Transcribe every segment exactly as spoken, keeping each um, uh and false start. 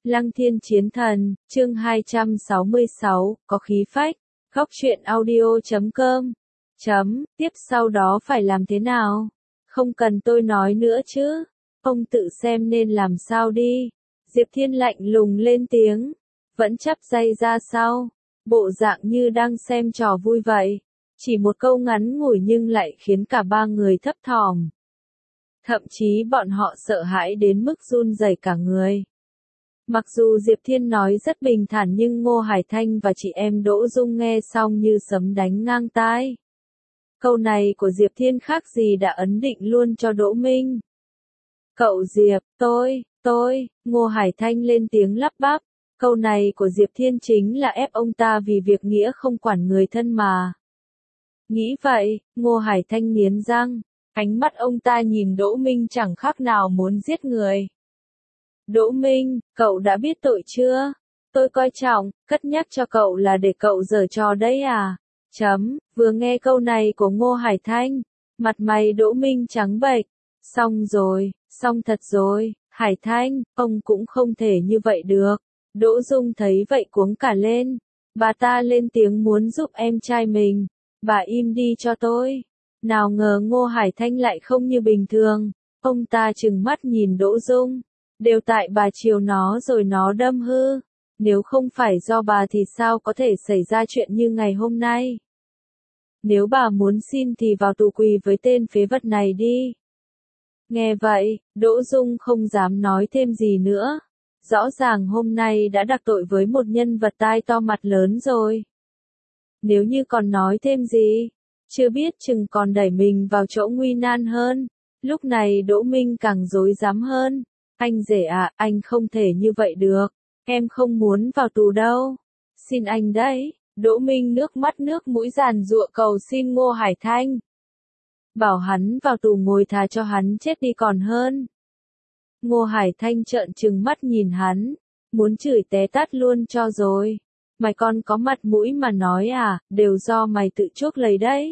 Lăng Thiên Chiến Thần, chương hai trăm sáu mươi sáu, có khí phách, góc truyện audio chấm com. Chấm, tiếp sau đó phải làm thế nào? Không cần tôi nói nữa chứ. Ông tự xem nên làm sao đi. Diệp Thiên lạnh lùng lên tiếng. Vẫn chắp tay ra sau. Bộ dạng như đang xem trò vui vậy. Chỉ một câu ngắn ngủi nhưng lại khiến cả ba người thấp thỏm. Thậm chí bọn họ sợ hãi đến mức run rẩy cả người. Mặc dù Diệp Thiên nói rất bình thản nhưng Ngô Hải Thanh và chị em Đỗ Dung nghe xong như sấm đánh ngang tai. Câu này của Diệp Thiên khác gì đã ấn định luôn cho Đỗ Minh. Cậu Diệp, tôi, tôi, Ngô Hải Thanh lên tiếng lắp bắp. Câu này của Diệp Thiên chính là ép ông ta vì việc nghĩa không quản người thân mà. Nghĩ vậy, Ngô Hải Thanh nghiến răng, ánh mắt ông ta nhìn Đỗ Minh chẳng khác nào muốn giết người. Đỗ Minh, cậu đã biết tội chưa? Tôi coi trọng, cất nhắc cho cậu là để cậu giở trò đấy à? Chấm, vừa nghe câu này của Ngô Hải Thanh, mặt mày Đỗ Minh trắng bệch. Xong rồi, xong thật rồi, Hải Thanh, ông cũng không thể như vậy được. Đỗ Dung thấy vậy cuống cả lên. Bà ta lên tiếng muốn giúp em trai mình. Bà im đi cho tôi. Nào ngờ Ngô Hải Thanh lại không như bình thường. Ông ta trừng mắt nhìn Đỗ Dung. Đều tại bà chiều nó rồi nó đâm hư. Nếu không phải do bà thì sao có thể xảy ra chuyện như ngày hôm nay. Nếu bà muốn xin thì vào tù quỳ với tên phế vật này đi. Nghe vậy, Đỗ Dung không dám nói thêm gì nữa. Rõ ràng hôm nay đã đắc tội với một nhân vật tai to mặt lớn rồi. Nếu như còn nói thêm gì, chưa biết chừng còn đẩy mình vào chỗ nguy nan hơn. Lúc này Đỗ Minh càng rối rắm hơn. Anh rể à, anh không thể như vậy được. Em không muốn vào tù đâu. Xin anh đấy. Đỗ Minh nước mắt nước mũi giàn giụa cầu xin Ngô Hải Thanh. Bảo hắn vào tù ngồi thà cho hắn chết đi còn hơn. Ngô Hải Thanh trợn trừng mắt nhìn hắn. Muốn chửi té tát luôn cho rồi. Mày còn có mặt mũi mà nói à, đều do mày tự chuốc lấy đấy.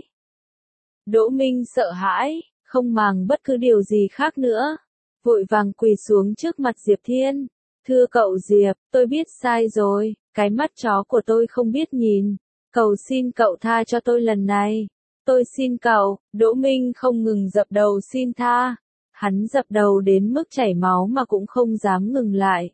Đỗ Minh sợ hãi, không màng bất cứ điều gì khác nữa. Vội vàng quỳ xuống trước mặt Diệp Thiên. Thưa cậu Diệp, tôi biết sai rồi, cái mắt chó của tôi không biết nhìn. Cầu xin cậu tha cho tôi lần này. Tôi xin cậu. Đỗ Minh không ngừng dập đầu xin tha. Hắn dập đầu đến mức chảy máu mà cũng không dám ngừng lại.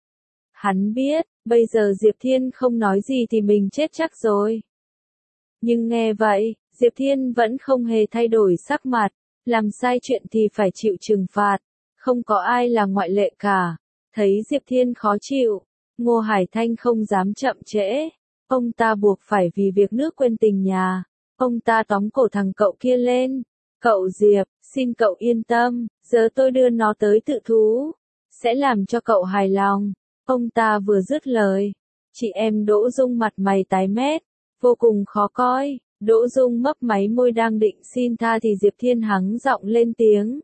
Hắn biết, bây giờ Diệp Thiên không nói gì thì mình chết chắc rồi. Nhưng nghe vậy, Diệp Thiên vẫn không hề thay đổi sắc mặt. Làm sai chuyện thì phải chịu trừng phạt. Không có ai là ngoại lệ cả. Thấy Diệp Thiên khó chịu, Ngô Hải Thanh không dám chậm trễ. Ông ta buộc phải vì việc nước quên tình nhà. Ông ta tóm cổ thằng cậu kia lên. Cậu Diệp, xin cậu yên tâm, giờ tôi đưa nó tới tự thú. Sẽ làm cho cậu hài lòng. Ông ta vừa dứt lời. Chị em Đỗ Dung mặt mày tái mét, vô cùng khó coi. Đỗ Dung mấp máy môi đang định xin tha thì Diệp Thiên hắng giọng lên tiếng.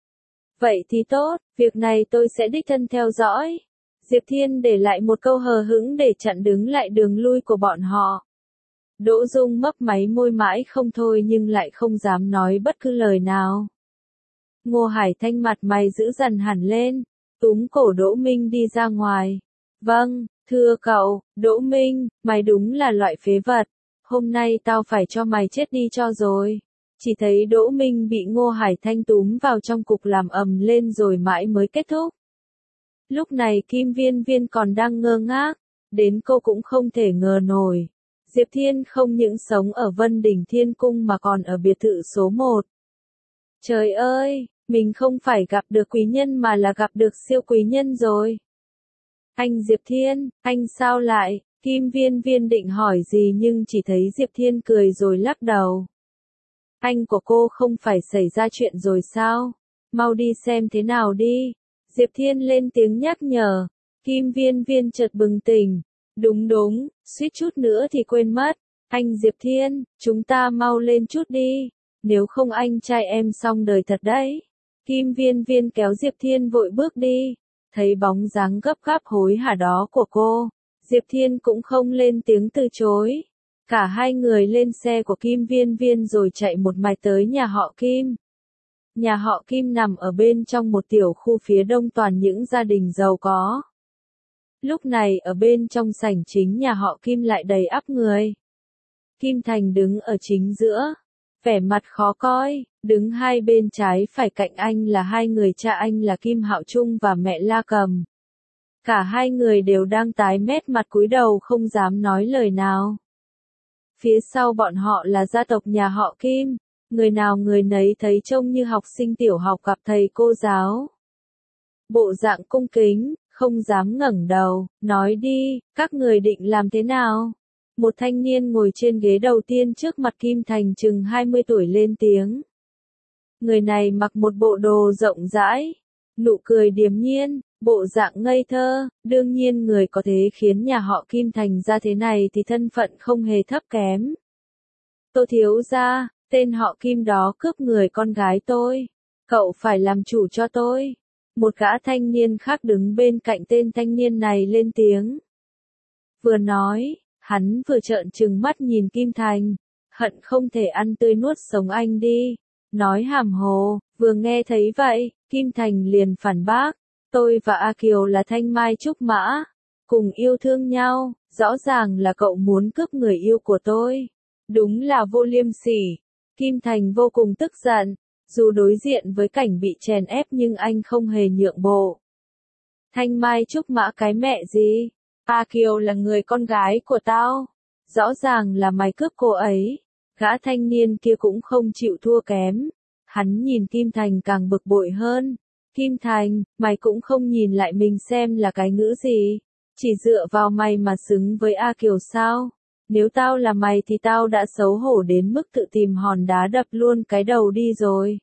Vậy thì tốt, việc này tôi sẽ đích thân theo dõi. Diệp Thiên để lại một câu hờ hững để chặn đứng lại đường lui của bọn họ. Đỗ Dung mấp máy môi mãi không thôi nhưng lại không dám nói bất cứ lời nào. Ngô Hải Thanh mặt mày giữ dần hẳn lên, túm cổ Đỗ Minh đi ra ngoài. Vâng, thưa cậu, Đỗ Minh, mày đúng là loại phế vật. Hôm nay tao phải cho mày chết đi cho rồi. Chỉ thấy Đỗ Minh bị Ngô Hải Thanh túm vào trong cục làm ầm lên rồi mãi mới kết thúc. Lúc này Kim Viên Viên còn đang ngơ ngác, đến cô cũng không thể ngờ nổi. Diệp Thiên không những sống ở Vân Đỉnh Thiên Cung mà còn ở biệt thự số một. Trời ơi, mình không phải gặp được quý nhân mà là gặp được siêu quý nhân rồi. Anh Diệp Thiên, anh sao lại? Kim Viên Viên định hỏi gì nhưng chỉ thấy Diệp Thiên cười rồi lắc đầu. Anh của cô không phải xảy ra chuyện rồi sao? Mau đi xem thế nào đi. Diệp Thiên lên tiếng nhắc nhở. Kim Viên Viên chợt bừng tỉnh. Đúng đúng, suýt chút nữa thì quên mất. Anh Diệp Thiên, chúng ta mau lên chút đi. Nếu không anh trai em xong đời thật đấy. Kim Viên Viên kéo Diệp Thiên vội bước đi. Thấy bóng dáng gấp gáp hối hả đó của cô, Diệp Thiên cũng không lên tiếng từ chối. Cả hai người lên xe của Kim Viên Viên rồi chạy một mạch tới nhà họ Kim. Nhà họ Kim nằm ở bên trong một tiểu khu phía đông toàn những gia đình giàu có. Lúc này ở bên trong sảnh chính nhà họ Kim lại đầy ắp người. Kim Thành đứng ở chính giữa, vẻ mặt khó coi, đứng hai bên trái phải cạnh anh là hai người cha anh là Kim Hạo Trung và mẹ La Cầm. Cả hai người đều đang tái mét mặt cúi đầu không dám nói lời nào. Phía sau bọn họ là gia tộc nhà họ Kim, người nào người nấy thấy trông như học sinh tiểu học gặp thầy cô giáo. Bộ dạng cung kính, không dám ngẩng đầu, nói đi, các người định làm thế nào? Một thanh niên ngồi trên ghế đầu tiên trước mặt Kim Thành chừng hai mươi tuổi lên tiếng. Người này mặc một bộ đồ rộng rãi, nụ cười điềm nhiên, bộ dạng ngây thơ, đương nhiên người có thể khiến nhà họ Kim thành ra thế này thì thân phận không hề thấp kém. Tô thiếu gia, tên họ Kim đó cướp người con gái tôi, cậu phải làm chủ cho tôi. Một gã thanh niên khác đứng bên cạnh tên thanh niên này lên tiếng. Vừa nói, hắn vừa trợn trừng mắt nhìn Kim Thành, hận không thể ăn tươi nuốt sống anh đi, nói hàm hồ, vừa nghe thấy vậy, Kim Thành liền phản bác, tôi và A Kiều là thanh mai trúc mã, cùng yêu thương nhau, rõ ràng là cậu muốn cướp người yêu của tôi, đúng là vô liêm sỉ. Kim Thành vô cùng tức giận, dù đối diện với cảnh bị chèn ép nhưng anh không hề nhượng bộ. Thanh mai trúc mã cái mẹ gì? A Kiều là người con gái của tao. Rõ ràng là mày cướp cô ấy. Gã thanh niên kia cũng không chịu thua kém. Hắn nhìn Kim Thành càng bực bội hơn. Kim Thành, mày cũng không nhìn lại mình xem là cái ngữ gì. Chỉ dựa vào mày mà xứng với A Kiều sao? Nếu tao là mày thì tao đã xấu hổ đến mức tự tìm hòn đá đập luôn cái đầu đi rồi.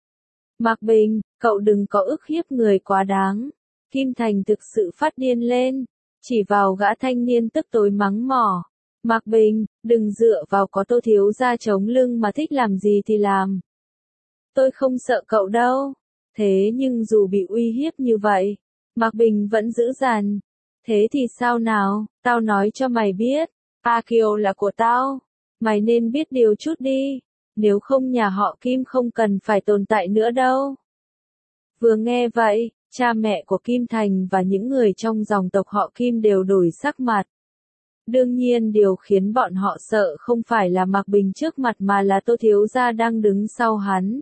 Mạc Bình, cậu đừng có ức hiếp người quá đáng. Kim Thành thực sự phát điên lên, chỉ vào gã thanh niên tức tối mắng mỏ. Mạc Bình, đừng dựa vào có Tô thiếu gia chống lưng mà thích làm gì thì làm. Tôi không sợ cậu đâu. Thế nhưng dù bị uy hiếp như vậy, Mạc Bình vẫn giữ dằn. Thế thì sao nào, tao nói cho mày biết. A Kiều là của tao, mày nên biết điều chút đi, nếu không nhà họ Kim không cần phải tồn tại nữa đâu. Vừa nghe vậy, cha mẹ của Kim Thành và những người trong dòng tộc họ Kim đều đổi sắc mặt. Đương nhiên điều khiến bọn họ sợ không phải là Mạc Bình trước mặt mà là Tô thiếu gia đang đứng sau hắn.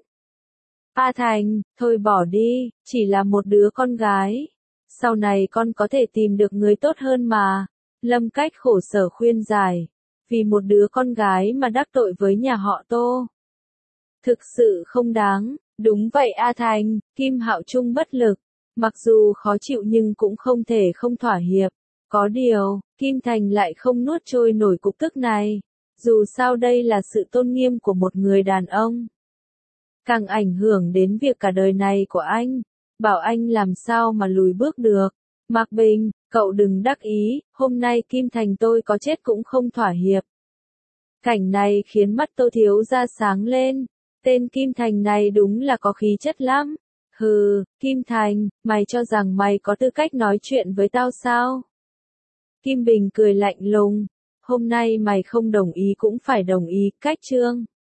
A Thành, thôi bỏ đi, chỉ là một đứa con gái. Sau này con có thể tìm được người tốt hơn mà. Lâm Cách khổ sở khuyên giải, vì một đứa con gái mà đắc tội với nhà họ Tô. Thực sự không đáng, đúng vậy A Thành, Kim Hạo Trung bất lực, mặc dù khó chịu nhưng cũng không thể không thỏa hiệp. Có điều, Kim Thành lại không nuốt trôi nổi cục tức này, dù sao đây là sự tôn nghiêm của một người đàn ông. Càng ảnh hưởng đến việc cả đời này của anh, bảo anh làm sao mà lùi bước được. Mạc Bình, cậu đừng đắc ý, hôm nay Kim Thành tôi có chết cũng không thỏa hiệp. Cảnh này khiến mắt Tô thiếu gia sáng lên, tên Kim Thành này đúng là có khí chất lắm. Hừ, Kim Thành, mày cho rằng mày có tư cách nói chuyện với tao sao? Kim Bình cười lạnh lùng, hôm nay mày không đồng ý cũng phải đồng ý, cách chương.